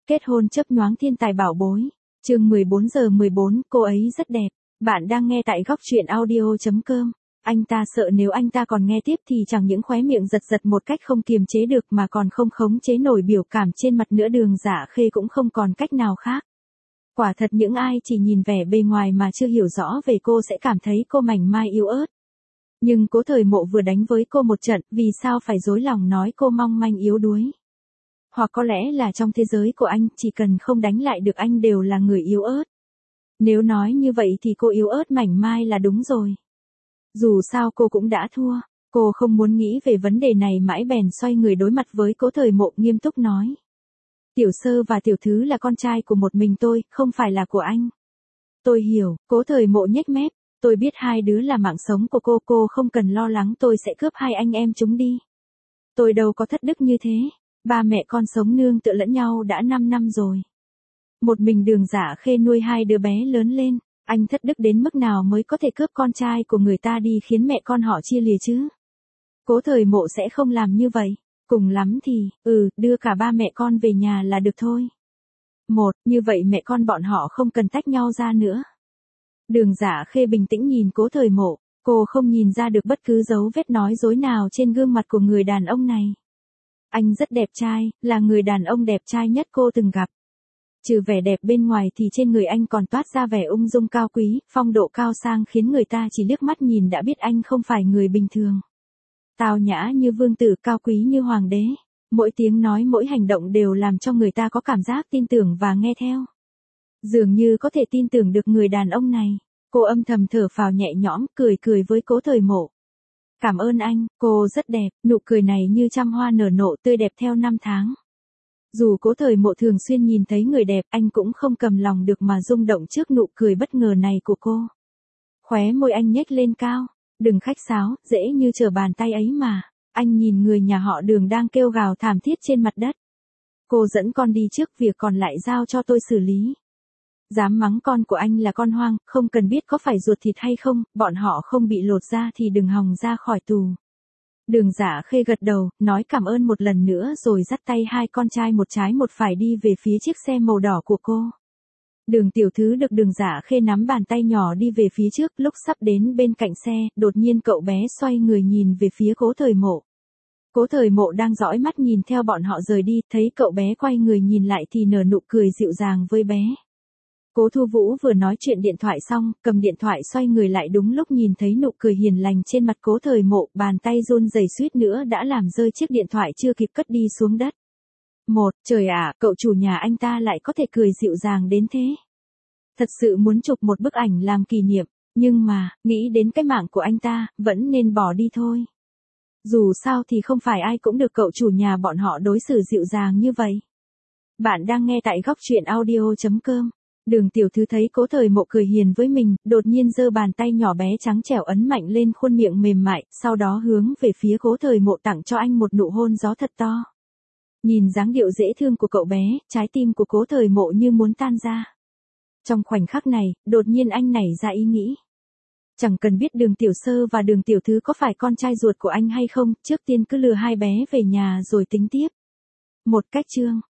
Kết hôn chớp nhoáng thiên tài bảo bối. Chương 14:14, cô ấy rất đẹp. Bạn đang nghe tại góc truyện audio.com. Anh ta sợ nếu anh ta còn nghe tiếp thì chẳng những khóe miệng giật giật một cách không kiềm chế được mà còn không khống chế nổi biểu cảm trên mặt nữa. Đường Dạ Khê cũng không còn cách nào khác. Quả thật những ai chỉ nhìn vẻ bề ngoài mà chưa hiểu rõ về cô sẽ cảm thấy cô mảnh mai yếu ớt. Nhưng Cố Thời Mộ vừa đánh với cô một trận, vì sao phải dối lòng nói cô mong manh yếu đuối? Hoặc có lẽ là trong thế giới của anh, chỉ cần không đánh lại được anh đều là người yếu ớt. Nếu nói như vậy thì cô yếu ớt mảnh mai là đúng rồi. Dù sao cô cũng đã thua, cô không muốn nghĩ về vấn đề này mãi bèn xoay người đối mặt với Cố Thời Mộ nghiêm túc nói. Tiểu Sơ và Tiểu Thứ là con trai của một mình tôi, không phải là của anh. Tôi hiểu, Cố Thời Mộ nhếch mép, tôi biết hai đứa là mạng sống của cô không cần lo lắng tôi sẽ cướp hai anh em chúng đi. Tôi đâu có thất đức như thế, ba mẹ con sống nương tựa lẫn nhau đã 5 năm rồi. Một mình Đường Dạ Khê nuôi hai đứa bé lớn lên, anh thất đức đến mức nào mới có thể cướp con trai của người ta đi khiến mẹ con họ chia lìa chứ? Cố Thời Mộ sẽ không làm như vậy, cùng lắm thì, đưa cả ba mẹ con về nhà là được thôi. Như vậy mẹ con bọn họ không cần tách nhau ra nữa. Đường Dạ Khê bình tĩnh nhìn Cố Thời Mộ, cô không nhìn ra được bất cứ dấu vết nói dối nào trên gương mặt của người đàn ông này. Anh rất đẹp trai, là người đàn ông đẹp trai nhất cô từng gặp. Trừ vẻ đẹp bên ngoài thì trên người anh còn toát ra vẻ ung dung cao quý, phong độ cao sang khiến người ta chỉ liếc mắt nhìn đã biết anh không phải người bình thường. Tao nhã như vương tử, cao quý như hoàng đế, mỗi tiếng nói mỗi hành động đều làm cho người ta có cảm giác tin tưởng và nghe theo. Dường như có thể tin tưởng được người đàn ông này, cô âm thầm thở phào nhẹ nhõm, cười với Cố Thời Mộ. Cảm ơn anh, cô rất đẹp, nụ cười này như trăm hoa nở nộ tươi đẹp theo năm tháng. Dù Cố Thời Mộ thường xuyên nhìn thấy người đẹp, anh cũng không cầm lòng được mà rung động trước nụ cười bất ngờ này của cô. Khóe môi anh nhếch lên cao, đừng khách sáo, dễ như trở bàn tay ấy mà. Anh nhìn người nhà họ Đường đang kêu gào thảm thiết trên mặt đất. Cô dẫn con đi trước, việc còn lại giao cho tôi xử lý. Dám mắng con của anh là con hoang, không cần biết có phải ruột thịt hay không, bọn họ không bị lột da thì đừng hòng ra khỏi tù. Đường Dạ Khê gật đầu, nói cảm ơn một lần nữa rồi dắt tay hai con trai một trái một phải đi về phía chiếc xe màu đỏ của cô. Đường Tiểu Thứ được Đường Dạ Khê nắm bàn tay nhỏ đi về phía trước, lúc sắp đến bên cạnh xe, đột nhiên cậu bé xoay người nhìn về phía Cố Thời Mộ. Cố Thời Mộ đang dõi mắt nhìn theo bọn họ rời đi, thấy cậu bé quay người nhìn lại thì nở nụ cười dịu dàng với bé. Cố Thu Vũ vừa nói chuyện điện thoại xong, cầm điện thoại xoay người lại đúng lúc nhìn thấy nụ cười hiền lành trên mặt Cố Thời Mộ, bàn tay run rẩy suýt nữa đã làm rơi chiếc điện thoại chưa kịp cất đi xuống đất. Trời ạ, cậu chủ nhà anh ta lại có thể cười dịu dàng đến thế. Thật sự muốn chụp một bức ảnh làm kỷ niệm, nhưng mà, nghĩ đến cái mạng của anh ta, vẫn nên bỏ đi thôi. Dù sao thì không phải ai cũng được cậu chủ nhà bọn họ đối xử dịu dàng như vậy. Bạn đang nghe tại góc truyện audio.com. Đường Tiểu Thứ thấy Cố Thời Mộ cười hiền với mình, đột nhiên giơ bàn tay nhỏ bé trắng trẻo ấn mạnh lên khuôn miệng mềm mại, sau đó hướng về phía Cố Thời Mộ tặng cho anh một nụ hôn gió thật to. Nhìn dáng điệu dễ thương của cậu bé, trái tim của Cố Thời Mộ như muốn tan ra. Trong khoảnh khắc này, đột nhiên anh nảy ra ý nghĩ. Chẳng cần biết Đường Tiểu Sơ và Đường Tiểu Thứ có phải con trai ruột của anh hay không, trước tiên cứ lừa hai bé về nhà rồi tính tiếp. Một cách chương,